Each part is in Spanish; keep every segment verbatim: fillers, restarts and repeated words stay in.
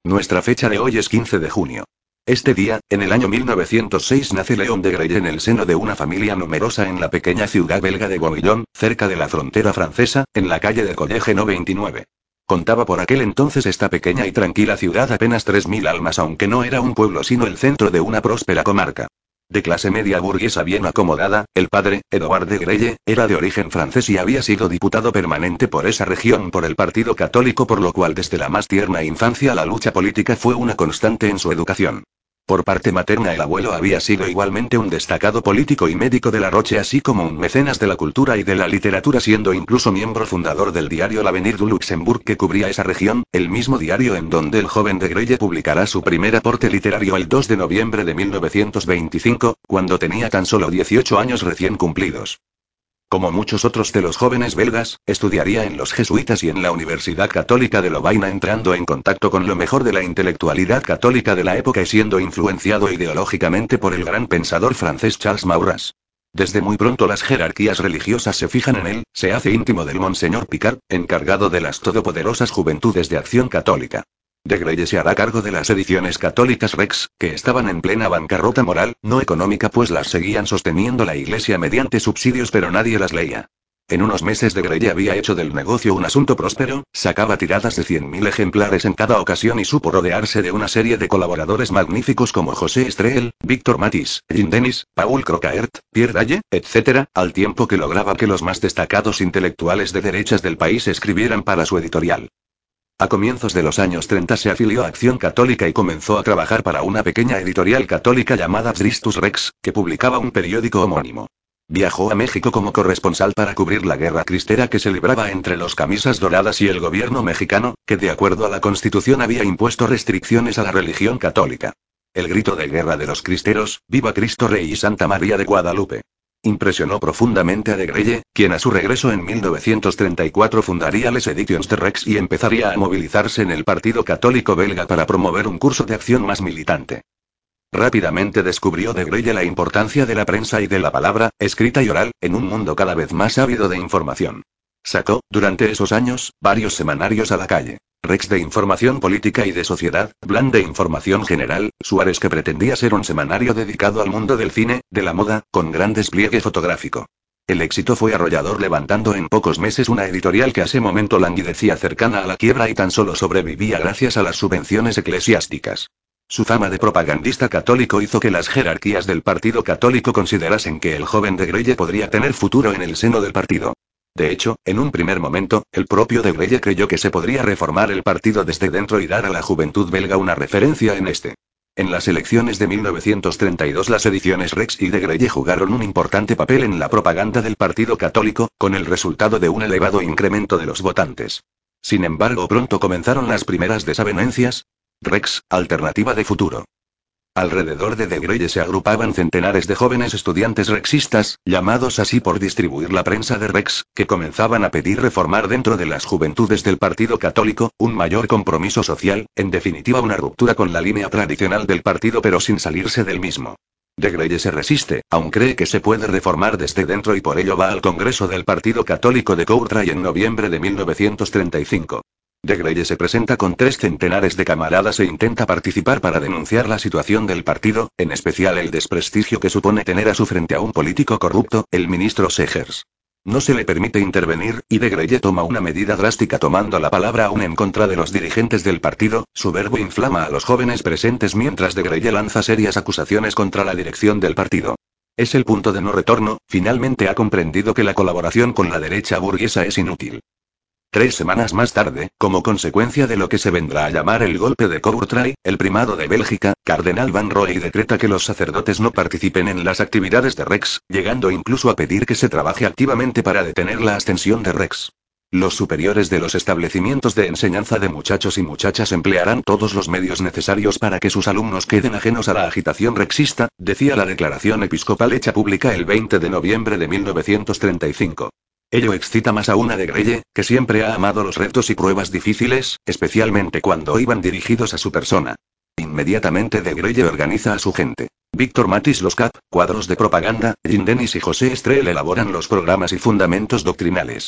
Nuestra fecha de hoy es quince de junio. Este día, en el año mil novecientos seis, nace León de Grelle en el seno de una familia numerosa en la pequeña ciudad belga de Bourguignon, cerca de la frontera francesa, en la calle de College no veintinueve. Contaba por aquel entonces esta pequeña y tranquila ciudad apenas tres mil almas, aunque no era un pueblo sino el centro de una próspera comarca. De clase media burguesa bien acomodada, el padre, Edouard de Grelle, era de origen francés y había sido diputado permanente por esa región por el Partido Católico, por lo cual desde la más tierna infancia la lucha política fue una constante en su educación. Por parte materna, el abuelo había sido igualmente un destacado político y médico de La Roche, así como un mecenas de la cultura y de la literatura, siendo incluso miembro fundador del diario L'Avenir du Luxembourg, que cubría esa región, el mismo diario en donde el joven de Grelle publicará su primer aporte literario el dos de noviembre de mil novecientos veinticinco, cuando tenía tan solo dieciocho años recién cumplidos. Como muchos otros de los jóvenes belgas, estudiaría en los jesuitas y en la Universidad Católica de Lovaina, entrando en contacto con lo mejor de la intelectualidad católica de la época y siendo influenciado ideológicamente por el gran pensador francés Charles Maurras. Desde muy pronto las jerarquías religiosas se fijan en él, se hace íntimo del Monseñor Picard, encargado de las todopoderosas Juventudes de Acción Católica. De Grelle se hará cargo de las ediciones católicas Rex, que estaban en plena bancarrota moral, no económica, pues las seguían sosteniendo la Iglesia mediante subsidios, pero nadie las leía. En unos meses de Grelle había hecho del negocio un asunto próspero, sacaba tiradas de cien mil ejemplares en cada ocasión y supo rodearse de una serie de colaboradores magníficos como José Estreel, Víctor Matisse, Jean Denis, Paul Crocaert, Pierre Daye, etcétera, al tiempo que lograba que los más destacados intelectuales de derechas del país escribieran para su editorial. A comienzos de los años treinta se afilió a Acción Católica y comenzó a trabajar para una pequeña editorial católica llamada Christus Rex, que publicaba un periódico homónimo. Viajó a México como corresponsal para cubrir la guerra cristera que se libraba entre los camisas doradas y el gobierno mexicano, que de acuerdo a la Constitución había impuesto restricciones a la religión católica. El grito de guerra de los cristeros: ¡Viva Cristo Rey y Santa María de Guadalupe! Impresionó profundamente a de Grelle, quien a su regreso en mil novecientos treinta y cuatro fundaría Les Editions de Rex y empezaría a movilizarse en el Partido Católico belga para promover un curso de acción más militante. Rápidamente descubrió de Grelle la importancia de la prensa y de la palabra, escrita y oral, en un mundo cada vez más ávido de información. Sacó, durante esos años, varios semanarios a la calle. Rex de información política y de sociedad, Blanc de información general, Suárez, que pretendía ser un semanario dedicado al mundo del cine, de la moda, con gran despliegue fotográfico. El éxito fue arrollador, levantando en pocos meses una editorial que a ese momento languidecía cercana a la quiebra y tan solo sobrevivía gracias a las subvenciones eclesiásticas. Su fama de propagandista católico hizo que las jerarquías del Partido Católico considerasen que el joven de Grelle podría tener futuro en el seno del partido. De hecho, en un primer momento, el propio de Grelle creyó que se podría reformar el partido desde dentro y dar a la juventud belga una referencia en este. En las elecciones de mil novecientos treinta y dos las ediciones Rex y de Grelle jugaron un importante papel en la propaganda del Partido Católico, con el resultado de un elevado incremento de los votantes. Sin embargo, pronto comenzaron las primeras desavenencias. Rex, alternativa de futuro. Alrededor de de Grelle se agrupaban centenares de jóvenes estudiantes rexistas, llamados así por distribuir la prensa de Rex, que comenzaban a pedir reformar dentro de las juventudes del Partido Católico, un mayor compromiso social, en definitiva una ruptura con la línea tradicional del partido pero sin salirse del mismo. De Grelle se resiste, aún cree que se puede reformar desde dentro y por ello va al Congreso del Partido Católico de Courtrai en noviembre de mil novecientos treinta y cinco. De Grelle se presenta con tres centenares de camaradas e intenta participar para denunciar la situación del partido, en especial el desprestigio que supone tener a su frente a un político corrupto, el ministro Segers. No se le permite intervenir, y de Grelle toma una medida drástica tomando la palabra aún en contra de los dirigentes del partido. Su verbo inflama a los jóvenes presentes mientras de Grelle lanza serias acusaciones contra la dirección del partido. Es el punto de no retorno, finalmente ha comprendido que la colaboración con la derecha burguesa es inútil. Tres semanas más tarde, como consecuencia de lo que se vendrá a llamar el golpe de Courtrai, el primado de Bélgica, Cardenal Van Roy, decreta que los sacerdotes no participen en las actividades de Rex, llegando incluso a pedir que se trabaje activamente para detener la ascensión de Rex. Los superiores de los establecimientos de enseñanza de muchachos y muchachas emplearán todos los medios necesarios para que sus alumnos queden ajenos a la agitación rexista, decía la declaración episcopal hecha pública el veinte de noviembre de mil novecientos treinta y cinco. Ello excita más aún a de Grelle, que siempre ha amado los retos y pruebas difíciles, especialmente cuando iban dirigidos a su persona. Inmediatamente de Grelle organiza a su gente. Víctor Matisse los cap, cuadros de propaganda, Jean Denis y José Estreel elaboran los programas y fundamentos doctrinales.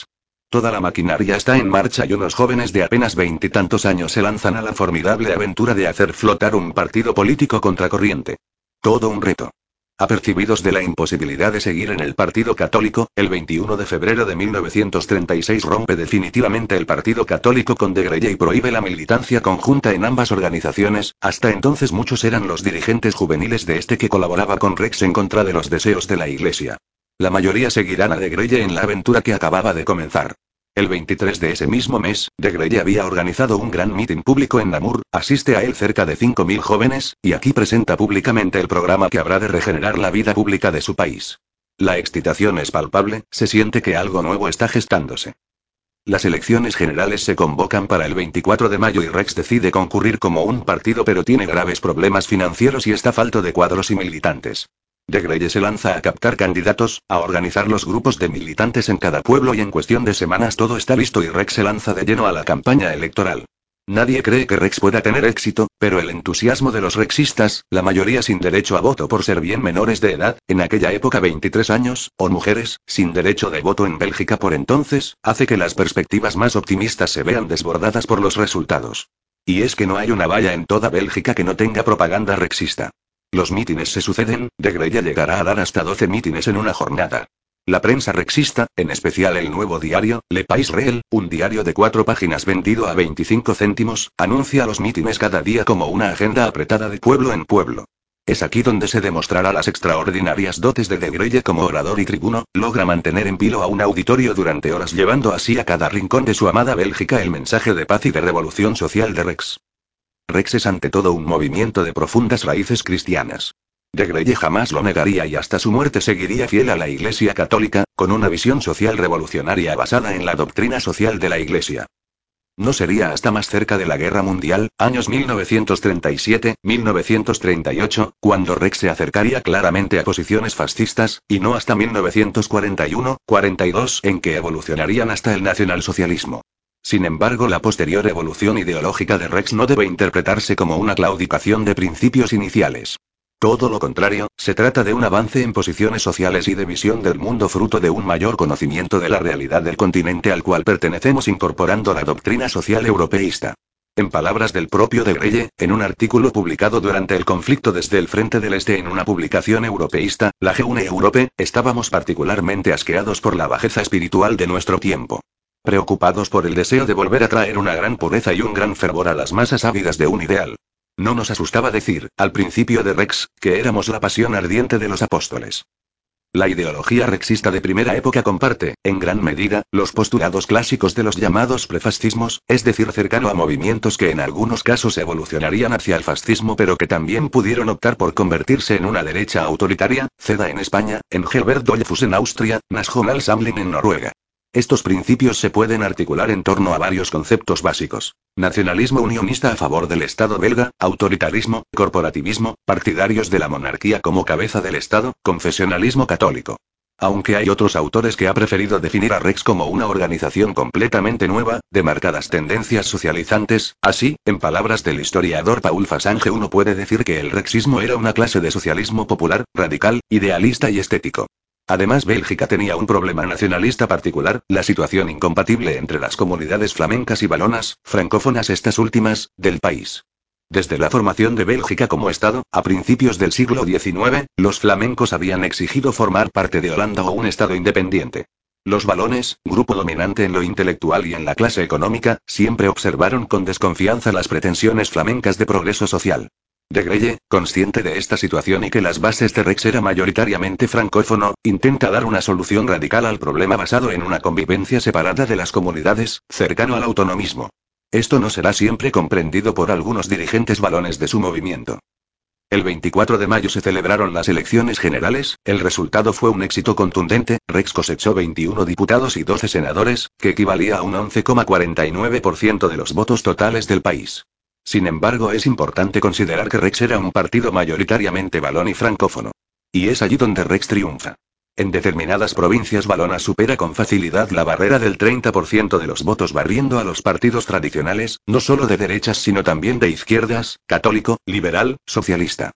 Toda la maquinaria está en marcha y unos jóvenes de apenas veintitantos años se lanzan a la formidable aventura de hacer flotar un partido político contracorriente. Todo un reto. Apercibidos de la imposibilidad de seguir en el Partido Católico, el veintiuno de febrero de mil novecientos treinta y seis rompe definitivamente el Partido Católico con de Grelle y prohíbe la militancia conjunta en ambas organizaciones. Hasta entonces muchos eran los dirigentes juveniles de este que colaboraba con Rex en contra de los deseos de la Iglesia. La mayoría seguirán a de Grelle en la aventura que acababa de comenzar. El veintitrés de ese mismo mes, de Grelle había organizado un gran mitin público en Namur, asiste a él cerca de cinco mil jóvenes, y aquí presenta públicamente el programa que habrá de regenerar la vida pública de su país. La excitación es palpable, se siente que algo nuevo está gestándose. Las elecciones generales se convocan para el veinticuatro de mayo y Rex decide concurrir como un partido pero tiene graves problemas financieros y está falto de cuadros y militantes. De Grelle se lanza a captar candidatos, a organizar los grupos de militantes en cada pueblo y en cuestión de semanas todo está listo y Rex se lanza de lleno a la campaña electoral. Nadie cree que Rex pueda tener éxito, pero el entusiasmo de los rexistas, la mayoría sin derecho a voto por ser bien menores de edad, en aquella época veintitrés años, o mujeres, sin derecho de voto en Bélgica por entonces, hace que las perspectivas más optimistas se vean desbordadas por los resultados. Y es que no hay una valla en toda Bélgica que no tenga propaganda rexista. Los mítines se suceden, de Grelle llegará a dar hasta doce mítines en una jornada. La prensa rexista, en especial el nuevo diario, Le Pays Réel, un diario de cuatro páginas vendido a veinticinco céntimos, anuncia los mítines cada día como una agenda apretada de pueblo en pueblo. Es aquí donde se demostrará las extraordinarias dotes de de Grelle como orador y tribuno, logra mantener en vilo a un auditorio durante horas llevando así a cada rincón de su amada Bélgica el mensaje de paz y de revolución social de Rex. Rex es ante todo un movimiento de profundas raíces cristianas. De Grelle jamás lo negaría y hasta su muerte seguiría fiel a la Iglesia Católica, con una visión social revolucionaria basada en la doctrina social de la Iglesia. No sería hasta más cerca de la Guerra Mundial, años mil novecientos treinta y siete, mil novecientos treinta y ocho, cuando Rex se acercaría claramente a posiciones fascistas, y no hasta mil novecientos cuarenta y uno, cuarenta y dos en que evolucionarían hasta el nacionalsocialismo. Sin embargo, la posterior evolución ideológica de Rex no debe interpretarse como una claudicación de principios iniciales. Todo lo contrario, se trata de un avance en posiciones sociales y de visión del mundo fruto de un mayor conocimiento de la realidad del continente al cual pertenecemos incorporando la doctrina social europeísta. En palabras del propio de Grelle, en un artículo publicado durante el conflicto desde el Frente del Este en una publicación europeísta, la G uno Europe, estábamos particularmente asqueados por la bajeza espiritual de nuestro tiempo. Preocupados por el deseo de volver a traer una gran pureza y un gran fervor a las masas ávidas de un ideal. No nos asustaba decir, al principio de Rex, que éramos la pasión ardiente de los apóstoles. La ideología rexista de primera época comparte, en gran medida, los postulados clásicos de los llamados prefascismos, es decir, cercano a movimientos que en algunos casos evolucionarían hacia el fascismo pero que también pudieron optar por convertirse en una derecha autoritaria, CEDA en España, Engelbert Dollfuss en Austria, Nationalsamling en Noruega. Estos principios se pueden articular en torno a varios conceptos básicos. Nacionalismo unionista a favor del Estado belga, autoritarismo, corporativismo, partidarios de la monarquía como cabeza del Estado, confesionalismo católico. Aunque hay otros autores que han preferido definir a Rex como una organización completamente nueva, de marcadas tendencias socializantes, así, en palabras del historiador Paul Fassange uno puede decir que el rexismo era una clase de socialismo popular, radical, idealista y estético. Además, Bélgica tenía un problema nacionalista particular, la situación incompatible entre las comunidades flamencas y valonas, francófonas estas últimas, del país. Desde la formación de Bélgica como Estado, a principios del siglo diecinueve, los flamencos habían exigido formar parte de Holanda o un Estado independiente. Los valones, grupo dominante en lo intelectual y en la clase económica, siempre observaron con desconfianza las pretensiones flamencas de progreso social. De Grelle, consciente de esta situación y que las bases de Rex era mayoritariamente francófono, intenta dar una solución radical al problema basado en una convivencia separada de las comunidades, cercano al autonomismo. Esto no será siempre comprendido por algunos dirigentes valones de su movimiento. El veinticuatro de mayo se celebraron las elecciones generales, el resultado fue un éxito contundente, Rex cosechó veintiuno diputados y doce senadores, que equivalía a un once coma cuarenta y nueve por ciento de los votos totales del país. Sin embargo, es importante considerar que Rex era un partido mayoritariamente valón y francófono. Y es allí donde Rex triunfa. En determinadas provincias valonas supera con facilidad la barrera del treinta por ciento de los votos barriendo a los partidos tradicionales, no solo de derechas sino también de izquierdas, católico, liberal, socialista.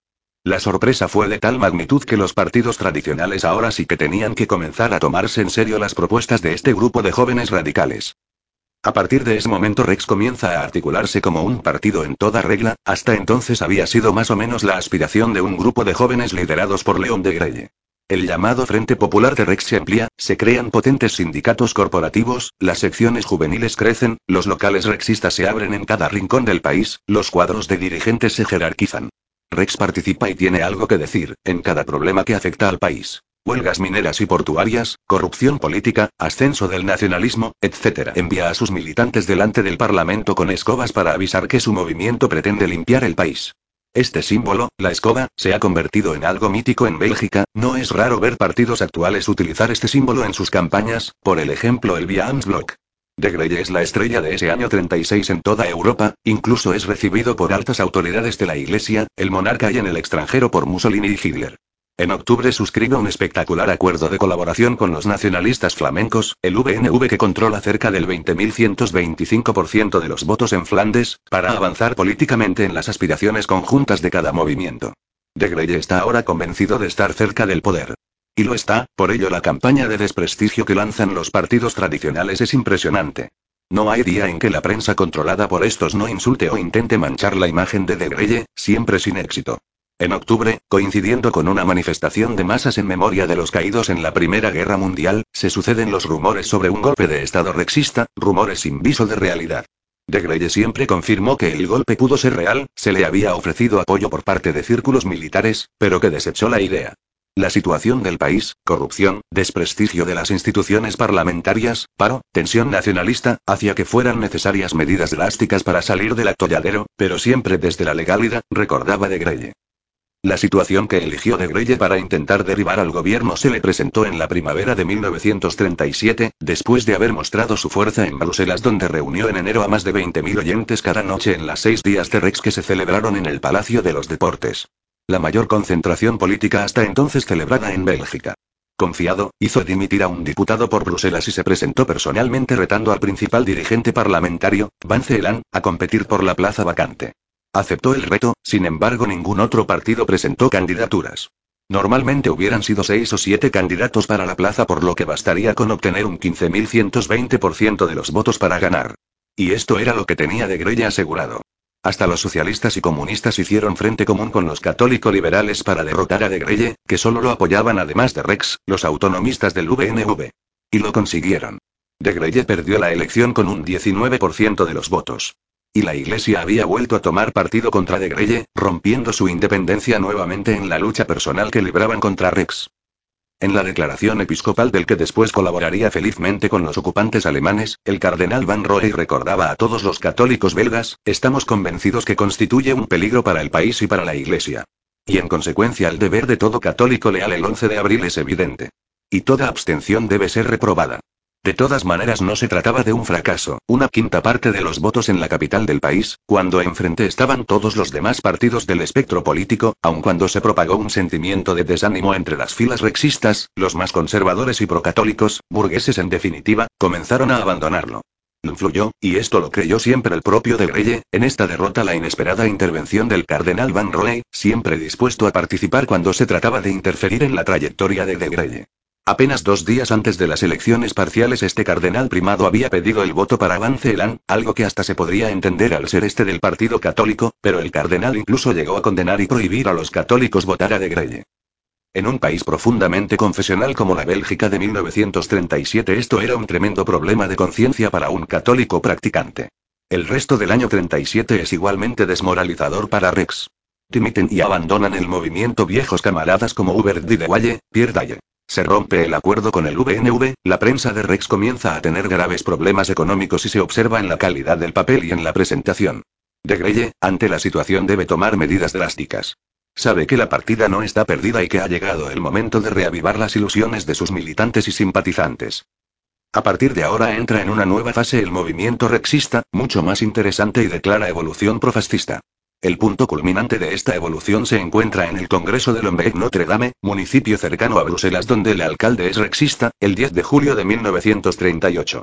La sorpresa fue de tal magnitud que los partidos tradicionales ahora sí que tenían que comenzar a tomarse en serio las propuestas de este grupo de jóvenes radicales. A partir de ese momento Rex comienza a articularse como un partido en toda regla, hasta entonces había sido más o menos la aspiración de un grupo de jóvenes liderados por León de Grelle. El llamado Frente Popular de Rex se amplía, se crean potentes sindicatos corporativos, las secciones juveniles crecen, los locales rexistas se abren en cada rincón del país, los cuadros de dirigentes se jerarquizan. Rex participa y tiene algo que decir, en cada problema que afecta al país. Huelgas mineras y portuarias, corrupción política, ascenso del nacionalismo, etcétera. Envía a sus militantes delante del Parlamento con escobas para avisar que su movimiento pretende limpiar el país. Este símbolo, la escoba, se ha convertido en algo mítico en Bélgica, no es raro ver partidos actuales utilizar este símbolo en sus campañas, por el ejemplo el Vlaams-Blok. De Grelle es la estrella de ese año treinta y seis en toda Europa, incluso es recibido por altas autoridades de la Iglesia, el monarca y en el extranjero por Mussolini y Hitler. En octubre suscribe un espectacular acuerdo de colaboración con los nacionalistas flamencos, el V N V que controla cerca del veinte mil ciento veinticinco por ciento de los votos en Flandes, para avanzar políticamente en las aspiraciones conjuntas de cada movimiento. De Grelle está ahora convencido de estar cerca del poder. Y lo está, por ello la campaña de desprestigio que lanzan los partidos tradicionales es impresionante. No hay día en que la prensa controlada por estos no insulte o intente manchar la imagen de De Grelle, siempre sin éxito. En octubre, coincidiendo con una manifestación de masas en memoria de los caídos en la Primera Guerra Mundial, se suceden los rumores sobre un golpe de Estado rexista, rumores sin viso de realidad. De Grelle siempre confirmó que el golpe pudo ser real, se le había ofrecido apoyo por parte de círculos militares, pero que desechó la idea. La situación del país, corrupción, desprestigio de las instituciones parlamentarias, paro, tensión nacionalista, hacía que fueran necesarias medidas drásticas para salir del atolladero, pero siempre desde la legalidad, recordaba De Grelle. La situación que eligió De Grelle para intentar derribar al gobierno se le presentó en la primavera de mil novecientos treinta y siete, después de haber mostrado su fuerza en Bruselas, donde reunió en enero a más de veinte mil oyentes cada noche en las seis días de Rex que se celebraron en el Palacio de los Deportes. La mayor concentración política hasta entonces celebrada en Bélgica. Confiado, hizo dimitir a un diputado por Bruselas y se presentó personalmente retando al principal dirigente parlamentario, Van Zeelan, a competir por la plaza vacante. Aceptó el reto, sin embargo ningún otro partido presentó candidaturas. Normalmente hubieran sido seis o siete candidatos para la plaza, por lo que bastaría con obtener un quince mil ciento veinte por ciento de los votos para ganar. Y esto era lo que tenía De Grelle asegurado. Hasta los socialistas y comunistas hicieron frente común con los católico-liberales para derrotar a De Grelle, que solo lo apoyaban además de Rex, los autonomistas del V N V. Y lo consiguieron. De Grelle perdió la elección con un diecinueve por ciento de los votos. Y la Iglesia había vuelto a tomar partido contra De Grelle, rompiendo su independencia nuevamente en la lucha personal que libraban contra Rex. En la declaración episcopal del que después colaboraría felizmente con los ocupantes alemanes, el cardenal Van Roey recordaba a todos los católicos belgas: estamos convencidos que constituye un peligro para el país y para la Iglesia. Y en consecuencia el deber de todo católico leal el once de abril es evidente. Y toda abstención debe ser reprobada. De todas maneras no se trataba de un fracaso, una quinta parte de los votos en la capital del país, cuando enfrente estaban todos los demás partidos del espectro político, aun cuando se propagó un sentimiento de desánimo entre las filas rexistas, los más conservadores y procatólicos, burgueses en definitiva, comenzaron a abandonarlo. Influyó, y esto lo creyó siempre el propio De Grelle, en esta derrota la inesperada intervención del cardenal Van Roey, siempre dispuesto a participar cuando se trataba de interferir en la trayectoria de De Grelle. Apenas dos días antes de las elecciones parciales este cardenal primado había pedido el voto para Van Zeelan, algo que hasta se podría entender al ser este del partido católico, pero el cardenal incluso llegó a condenar y prohibir a los católicos votar a De Grelle. En un país profundamente confesional como la Bélgica de mil novecientos treinta y siete esto era un tremendo problema de conciencia para un católico practicante. El resto del año treinta y siete es igualmente desmoralizador para Rex. Dimiten y abandonan el movimiento viejos camaradas como Hubert de Walle, Pierre Daye. Se rompe el acuerdo con el V N V, la prensa de Rex comienza a tener graves problemas económicos y se observa en la calidad del papel y en la presentación. De Grelle, ante la situación, debe tomar medidas drásticas. Sabe que la partida no está perdida y que ha llegado el momento de reavivar las ilusiones de sus militantes y simpatizantes. A partir de ahora entra en una nueva fase el movimiento rexista, mucho más interesante y de clara evolución profascista. El punto culminante de esta evolución se encuentra en el Congreso de Lombez-Notre-Dame, municipio cercano a Bruselas donde el alcalde es rexista, el diez de julio de mil novecientos treinta y ocho.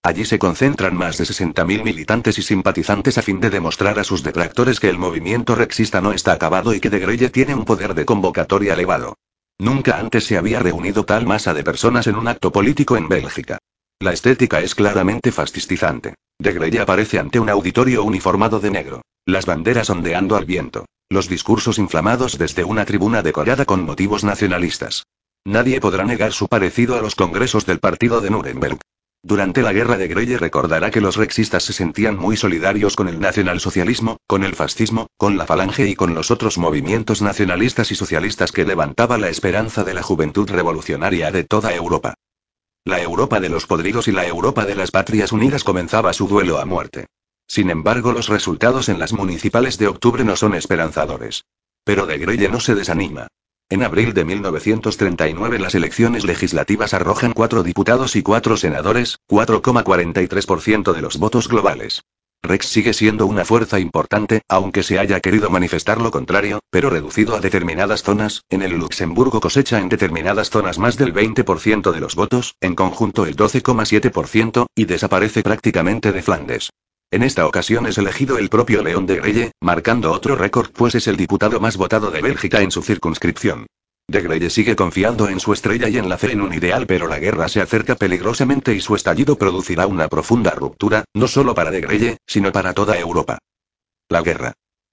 Allí se concentran más de sesenta mil militantes y simpatizantes a fin de demostrar a sus detractores que el movimiento rexista no está acabado y que de Grelle tiene un poder de convocatoria elevado. Nunca antes se había reunido tal masa de personas en un acto político en Bélgica. La estética es claramente fascistizante. De Grelle aparece ante un auditorio uniformado de negro. Las banderas ondeando al viento. Los discursos inflamados desde una tribuna decorada con motivos nacionalistas. Nadie podrá negar su parecido a los congresos del partido de Nuremberg. Durante la guerra de Grelle recordará que los rexistas se sentían muy solidarios con el nacionalsocialismo, con el fascismo, con la falange y con los otros movimientos nacionalistas y socialistas que levantaba la esperanza de la juventud revolucionaria de toda Europa. La Europa de los podridos y la Europa de las patrias unidas comenzaba su duelo a muerte. Sin embargo, los resultados en las municipales de octubre no son esperanzadores. Pero de Grelle no se desanima. En abril de mil novecientos treinta y nueve las elecciones legislativas arrojan cuatro diputados y cuatro senadores, cuatro coma cuarenta y tres por ciento de los votos globales. Rex sigue siendo una fuerza importante, aunque se haya querido manifestar lo contrario, pero reducido a determinadas zonas. En el Luxemburgo cosecha en determinadas zonas más del veinte por ciento de los votos, en conjunto el doce coma siete por ciento, y desaparece prácticamente de Flandes. En esta ocasión es elegido el propio León de Grelle, marcando otro récord pues es el diputado más votado de Bélgica en su circunscripción. De Grelle sigue confiando en su estrella y en la fe en un ideal, pero la guerra se acerca peligrosamente y su estallido producirá una profunda ruptura, no solo para de Grelle, sino para toda Europa. La guerra.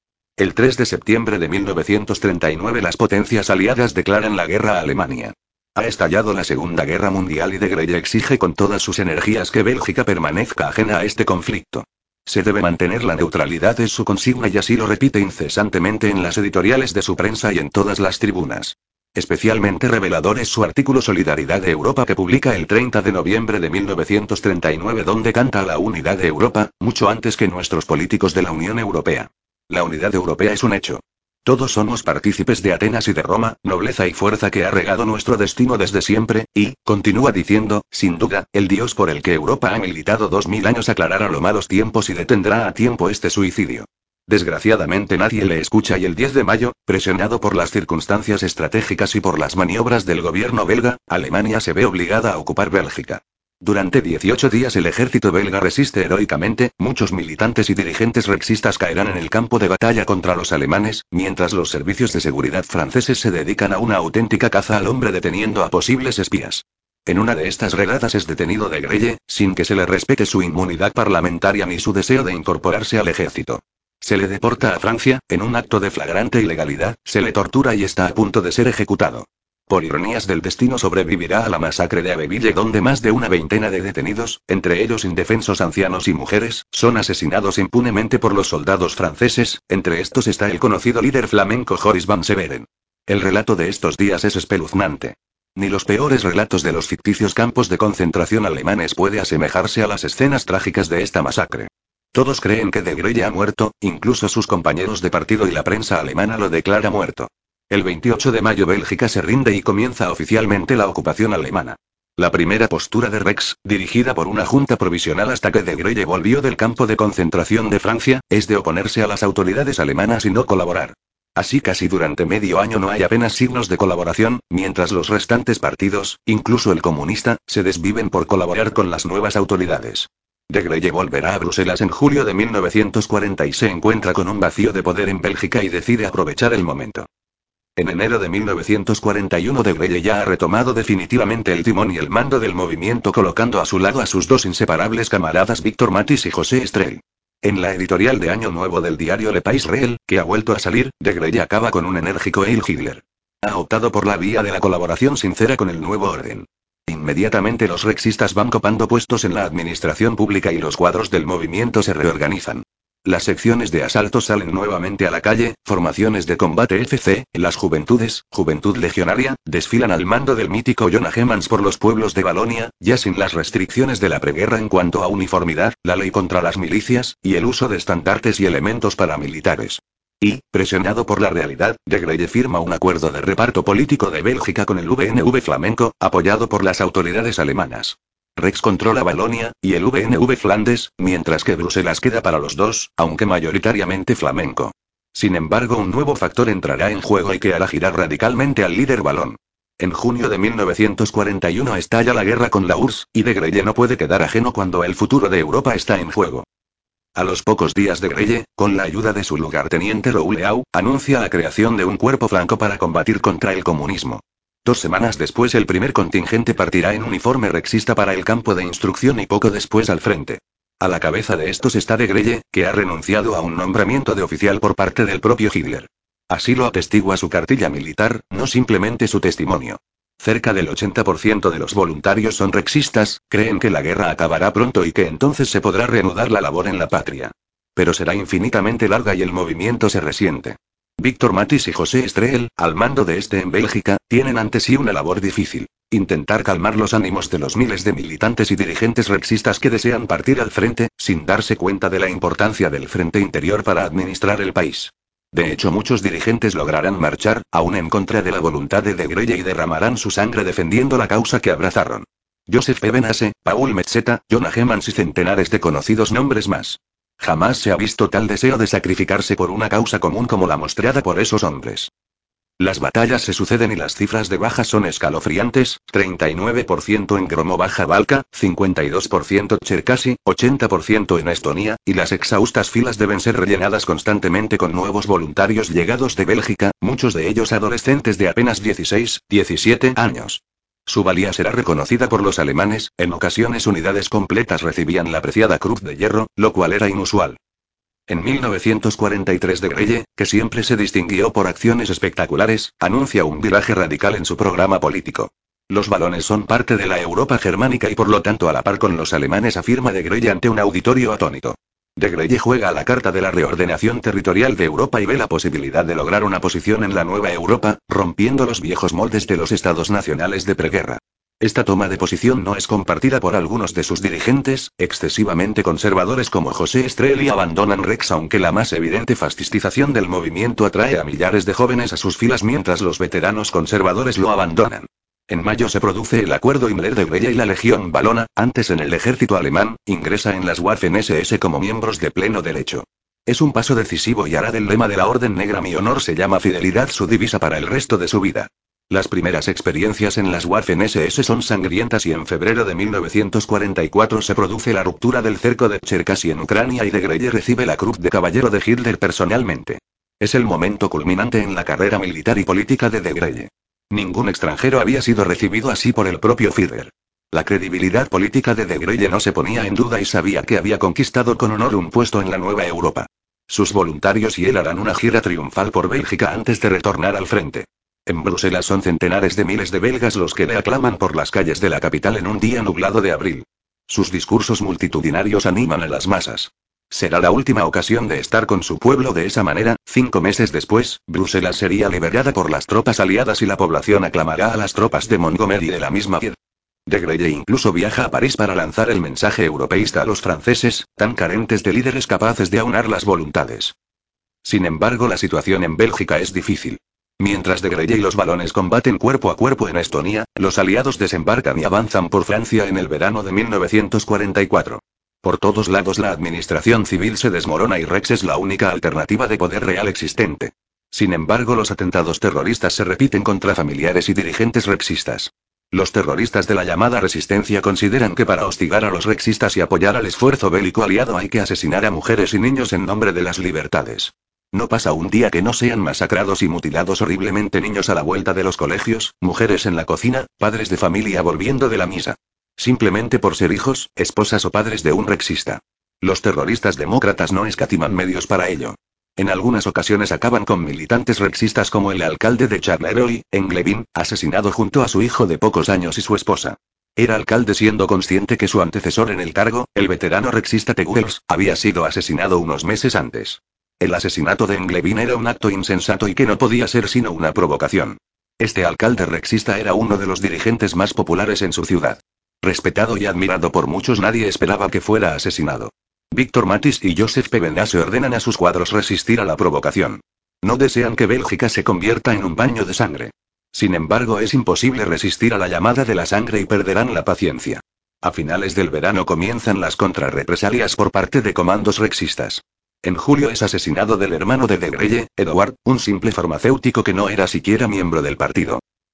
El tres de septiembre de mil novecientos treinta y nueve las potencias aliadas declaran la guerra a Alemania. Ha estallado la Segunda Guerra Mundial y de Grelle exige con todas sus energías que Bélgica permanezca ajena a este conflicto. Se debe mantener la neutralidad, es su consigna y así lo repite incesantemente en las editoriales de su prensa y en todas las tribunas. Especialmente revelador es su artículo Solidaridad de Europa que publica el treinta de noviembre de mil novecientos treinta y nueve donde canta la unidad de Europa, mucho antes que nuestros políticos de la Unión Europea. La unidad europea es un hecho. Todos somos partícipes de Atenas y de Roma, nobleza y fuerza que ha regado nuestro destino desde siempre, y, continúa diciendo, sin duda, el Dios por el que Europa ha militado dos mil años aclarará los malos tiempos y detendrá a tiempo este suicidio. Desgraciadamente nadie le escucha y el diez de mayo, presionado por las circunstancias estratégicas y por las maniobras del gobierno belga, Alemania se ve obligada a ocupar Bélgica. Durante dieciocho días el ejército belga resiste heroicamente, muchos militantes y dirigentes rexistas caerán en el campo de batalla contra los alemanes, mientras los servicios de seguridad franceses se dedican a una auténtica caza al hombre deteniendo a posibles espías. En una de estas redadas es detenido de Grelle, sin que se le respete su inmunidad parlamentaria ni su deseo de incorporarse al ejército. Se le deporta a Francia, en un acto de flagrante ilegalidad, se le tortura y está a punto de ser ejecutado. Por ironías del destino sobrevivirá a la masacre de Abbeville donde más de una veintena de detenidos, entre ellos indefensos ancianos y mujeres, son asesinados impunemente por los soldados franceses, entre estos está el conocido líder flamenco Joris van Severen. El relato de estos días es espeluznante. Ni los peores relatos de los ficticios campos de concentración alemanes puede asemejarse a las escenas trágicas de esta masacre. Todos creen que de Grelle ha muerto, incluso sus compañeros de partido y la prensa alemana lo declara muerto. El veintiocho de mayo Bélgica se rinde y comienza oficialmente la ocupación alemana. La primera postura de Rex, dirigida por una junta provisional hasta que de Grelle volvió del campo de concentración de Francia, es de oponerse a las autoridades alemanas y no colaborar. Así casi durante medio año no hay apenas signos de colaboración, mientras los restantes partidos, incluso el comunista, se desviven por colaborar con las nuevas autoridades. De Grelle volverá a Bruselas en julio de mil novecientos cuarenta y se encuentra con un vacío de poder en Bélgica y decide aprovechar el momento. En enero de mil novecientos cuarenta y uno de Grelle ya ha retomado definitivamente el timón y el mando del movimiento colocando a su lado a sus dos inseparables camaradas Víctor Matis y José Estrell. En la editorial de Año Nuevo del diario Le Pays Réel, que ha vuelto a salir, de Grelle acaba con un enérgico Heil Hitler. Ha optado por la vía de la colaboración sincera con el nuevo orden. Inmediatamente los rexistas van copando puestos en la administración pública y los cuadros del movimiento se reorganizan. Las secciones de asalto salen nuevamente a la calle, formaciones de combate F C, las juventudes, Juventud Legionaria, desfilan al mando del mítico John Hemmans por los pueblos de Valonia, ya sin las restricciones de la preguerra en cuanto a uniformidad, la ley contra las milicias, y el uso de estandartes y elementos paramilitares. Y, presionado por la realidad, de Grelle firma un acuerdo de reparto político de Bélgica con el V N V flamenco, apoyado por las autoridades alemanas. Rex controla Valonia, y el V N V Flandes, mientras que Bruselas queda para los dos, aunque mayoritariamente flamenco. Sin embargo, un nuevo factor entrará en juego y que hará girar radicalmente al líder valón. En junio de mil novecientos cuarenta y uno estalla la guerra con la U R S S, y de Grelle no puede quedar ajeno cuando el futuro de Europa está en juego. A los pocos días de Grelle, con la ayuda de su lugarteniente Rouleau, anuncia la creación de un cuerpo franco para combatir contra el comunismo. Dos semanas después el primer contingente partirá en uniforme rexista para el campo de instrucción y poco después al frente. A la cabeza de estos está de Grelle, que ha renunciado a un nombramiento de oficial por parte del propio Hitler. Así lo atestigua su cartilla militar, no simplemente su testimonio. Cerca del ochenta por ciento de los voluntarios son rexistas, creen que la guerra acabará pronto y que entonces se podrá reanudar la labor en la patria. Pero será infinitamente larga y el movimiento se resiente. Víctor Matis y José Estreel, al mando de este en Bélgica, tienen ante sí una labor difícil. Intentar calmar los ánimos de los miles de militantes y dirigentes rexistas que desean partir al frente, sin darse cuenta de la importancia del frente interior para administrar el país. De hecho, muchos dirigentes lograrán marchar, aún en contra de la voluntad de de Grelle, y derramarán su sangre defendiendo la causa que abrazaron. Joseph Ebenasse, Paul Metzeta, Jonah Hemmans y centenares de conocidos nombres más. Jamás se ha visto tal deseo de sacrificarse por una causa común como la mostrada por esos hombres. Las batallas se suceden y las cifras de bajas son escalofriantes: treinta y nueve por ciento en Gromo-Baja Balca, cincuenta y dos por ciento Cherkasy, ochenta por ciento en Estonia, y las exhaustas filas deben ser rellenadas constantemente con nuevos voluntarios llegados de Bélgica, muchos de ellos adolescentes de apenas dieciséis, diecisiete años. Su valía será reconocida por los alemanes, en ocasiones unidades completas recibían la preciada Cruz de Hierro, lo cual era inusual. En mil novecientos cuarenta y tres de Grelle, que siempre se distinguió por acciones espectaculares, anuncia un viraje radical en su programa político. Los balones son parte de la Europa germánica y por lo tanto a la par con los alemanes, afirma de Grelle ante un auditorio atónito. De Grelle juega a la carta de la reordenación territorial de Europa y ve la posibilidad de lograr una posición en la nueva Europa, rompiendo los viejos moldes de los estados nacionales de preguerra. Esta toma de posición no es compartida por algunos de sus dirigentes, excesivamente conservadores como José Estreel, y abandonan Rex, aunque la más evidente fascistización del movimiento atrae a millares de jóvenes a sus filas mientras los veteranos conservadores lo abandonan. En mayo se produce el acuerdo Himmler de Grelle y la Legión Valona, antes en el ejército alemán, ingresa en las Waffen ese ese como miembros de pleno derecho. Es un paso decisivo y hará del lema de la Orden Negra "Mi honor se llama fidelidad" su divisa para el resto de su vida. Las primeras experiencias en las Waffen ese ese son sangrientas y en febrero de mil novecientos cuarenta y cuatro se produce la ruptura del cerco de Cherkasy en Ucrania y de Grelle recibe la Cruz de Caballero de Hitler personalmente. Es el momento culminante en la carrera militar y política de de Grelle. Ningún extranjero había sido recibido así por el propio Führer. La credibilidad política de de Grelle no se ponía en duda y sabía que había conquistado con honor un puesto en la nueva Europa. Sus voluntarios y él harán una gira triunfal por Bélgica antes de retornar al frente. En Bruselas son centenares de miles de belgas los que le aclaman por las calles de la capital en un día nublado de abril. Sus discursos multitudinarios animan a las masas. Será la última ocasión de estar con su pueblo de esa manera. Cinco meses después, Bruselas sería liberada por las tropas aliadas y la población aclamará a las tropas de Montgomery de la misma piedra. De Grelle incluso viaja a París para lanzar el mensaje europeísta a los franceses, tan carentes de líderes capaces de aunar las voluntades. Sin embargo, la situación en Bélgica es difícil. Mientras de Grelle y los balones combaten cuerpo a cuerpo en Estonia, los aliados desembarcan y avanzan por Francia en el verano de mil novecientos cuarenta y cuatro. Por todos lados la administración civil se desmorona y Rex es la única alternativa de poder real existente. Sin embargo, los atentados terroristas se repiten contra familiares y dirigentes rexistas. Los terroristas de la llamada resistencia consideran que para hostigar a los rexistas y apoyar al esfuerzo bélico aliado hay que asesinar a mujeres y niños en nombre de las libertades. No pasa un día que no sean masacrados y mutilados horriblemente niños a la vuelta de los colegios, mujeres en la cocina, padres de familia volviendo de la misa. Simplemente por ser hijos, esposas o padres de un rexista. Los terroristas demócratas no escatiman medios para ello. En algunas ocasiones acaban con militantes rexistas como el alcalde de Charleroi, en Glevin, asesinado junto a su hijo de pocos años y su esposa. Era alcalde siendo consciente que su antecesor en el cargo, el veterano rexista Teguels, había sido asesinado unos meses antes. El asesinato de Englevin era un acto insensato y que no podía ser sino una provocación. Este alcalde rexista era uno de los dirigentes más populares en su ciudad. Respetado y admirado por muchos, nadie esperaba que fuera asesinado. Víctor Matis y Joseph Pevenage ordenan a sus cuadros resistir a la provocación. No desean que Bélgica se convierta en un baño de sangre. Sin embargo, es imposible resistir a la llamada de la sangre y perderán la paciencia. A finales del verano comienzan las contrarrepresalias por parte de comandos rexistas. En julio es asesinado del hermano de de Grelle, Edouard, un simple farmacéutico que no era siquiera miembro del partido.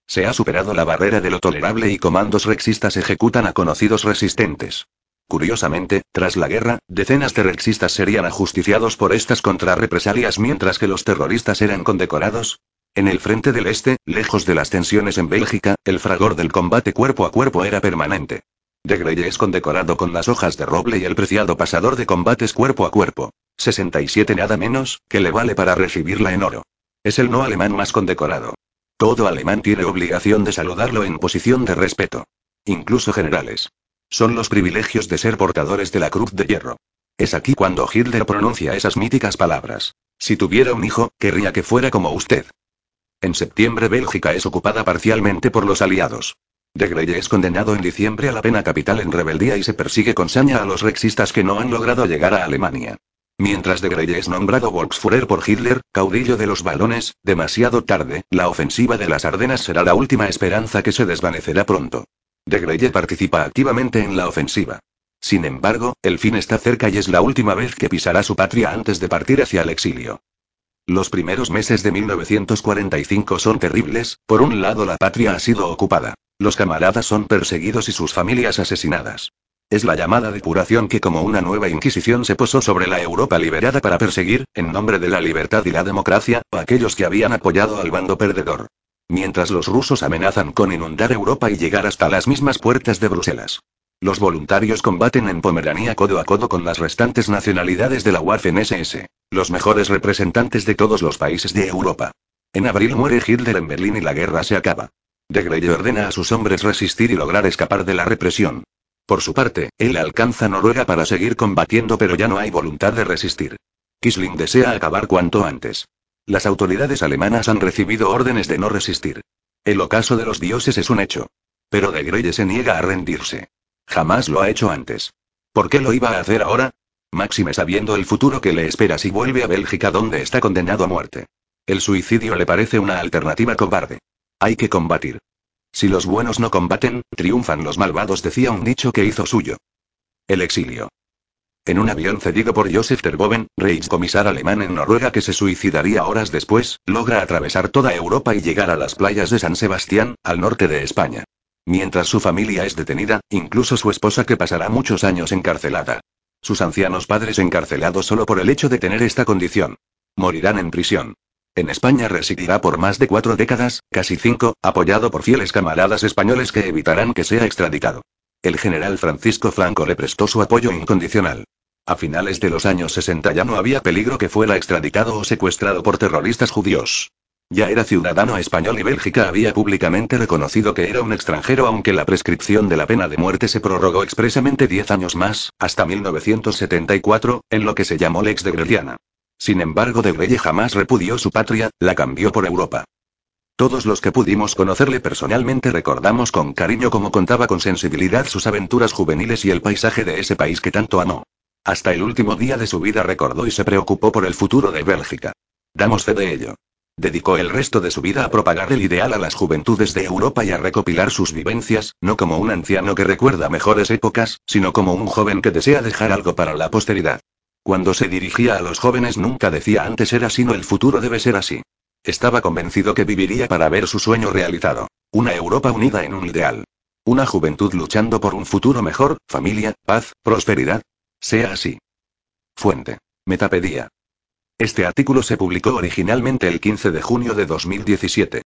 Se ha superado la barrera de lo tolerable y comandos rexistas ejecutan a conocidos resistentes. Curiosamente, tras la guerra, decenas de rexistas serían ajusticiados por estas contrarrepresalias mientras que los terroristas eran condecorados. En el frente del este, lejos de las tensiones en Bélgica, el fragor del combate cuerpo a cuerpo era permanente. De Grey es condecorado con las hojas de roble y el preciado pasador de combates cuerpo a cuerpo. sesenta y siete nada menos, que le vale para recibirla en oro. Es el no alemán más condecorado. Todo alemán tiene obligación de saludarlo en posición de respeto. Incluso generales. Son los privilegios de ser portadores de la Cruz de Hierro. Es aquí cuando Hitler pronuncia esas míticas palabras. Si tuviera un hijo, querría que fuera como usted. En septiembre Bélgica es ocupada parcialmente por los aliados. De Grey es condenado en diciembre a la pena capital en rebeldía y se persigue con saña a los rexistas que no han logrado llegar a Alemania. Mientras de Grey es nombrado Volksführer por Hitler, caudillo de los balones, demasiado tarde, la ofensiva de las Ardenas será la última esperanza que se desvanecerá pronto. De Grey participa activamente en la ofensiva. Sin embargo, el fin está cerca y es la última vez que pisará su patria antes de partir hacia el exilio. Los primeros meses de mil novecientos cuarenta y cinco son terribles. Por un lado, la patria ha sido ocupada. Los camaradas son perseguidos y sus familias asesinadas. Es la llamada depuración que como una nueva inquisición se posó sobre la Europa liberada para perseguir, en nombre de la libertad y la democracia, a aquellos que habían apoyado al bando perdedor. Mientras los rusos amenazan con inundar Europa y llegar hasta las mismas puertas de Bruselas. Los voluntarios combaten en Pomerania codo a codo con las restantes nacionalidades de la Waffen ese ese, los mejores representantes de todos los países de Europa. En abril muere Hitler en Berlín y la guerra se acaba. De Grey ordena a sus hombres resistir y lograr escapar de la represión. Por su parte, él alcanza Noruega para seguir combatiendo, pero ya no hay voluntad de resistir. Quisling desea acabar cuanto antes. Las autoridades alemanas han recibido órdenes de no resistir. El ocaso de los dioses es un hecho. Pero de Grey se niega a rendirse. Jamás lo ha hecho antes. ¿Por qué lo iba a hacer ahora? Máxime sabiendo el futuro que le espera si vuelve a Bélgica donde está condenado a muerte. El suicidio le parece una alternativa cobarde. Hay que combatir. Si los buenos no combaten, triunfan los malvados, decía un dicho que hizo suyo. El exilio. En un avión cedido por Joseph Terboven, Reichskommissar alemán en Noruega que se suicidaría horas después, logra atravesar toda Europa y llegar a las playas de San Sebastián, al norte de España. Mientras su familia es detenida, incluso su esposa que pasará muchos años encarcelada. Sus ancianos padres encarcelados solo por el hecho de tener esta condición. Morirán en prisión. En España residirá por más de cuatro décadas, casi cinco, apoyado por fieles camaradas españoles que evitarán que sea extraditado. El general Francisco Franco le prestó su apoyo incondicional. A finales de los años sesenta ya no había peligro que fuera extraditado o secuestrado por terroristas judíos. Ya era ciudadano español y Bélgica había públicamente reconocido que era un extranjero, aunque la prescripción de la pena de muerte se prorrogó expresamente diez años más, hasta mil novecientos setenta y cuatro, en lo que se llamó Lex de Greliana. Sin embargo, de Grey jamás repudió su patria, la cambió por Europa. Todos los que pudimos conocerle personalmente recordamos con cariño cómo contaba con sensibilidad sus aventuras juveniles y el paisaje de ese país que tanto amó. Hasta el último día de su vida recordó y se preocupó por el futuro de Bélgica. Damos fe de ello. Dedicó el resto de su vida a propagar el ideal a las juventudes de Europa y a recopilar sus vivencias, no como un anciano que recuerda mejores épocas, sino como un joven que desea dejar algo para la posteridad. Cuando se dirigía a los jóvenes nunca decía antes era sino el futuro debe ser así. Estaba convencido que viviría para ver su sueño realizado. Una Europa unida en un ideal. Una juventud luchando por un futuro mejor, familia, paz, prosperidad. Sea así. Fuente. Metapedia. Este artículo se publicó originalmente el quince de junio de dos mil diecisiete.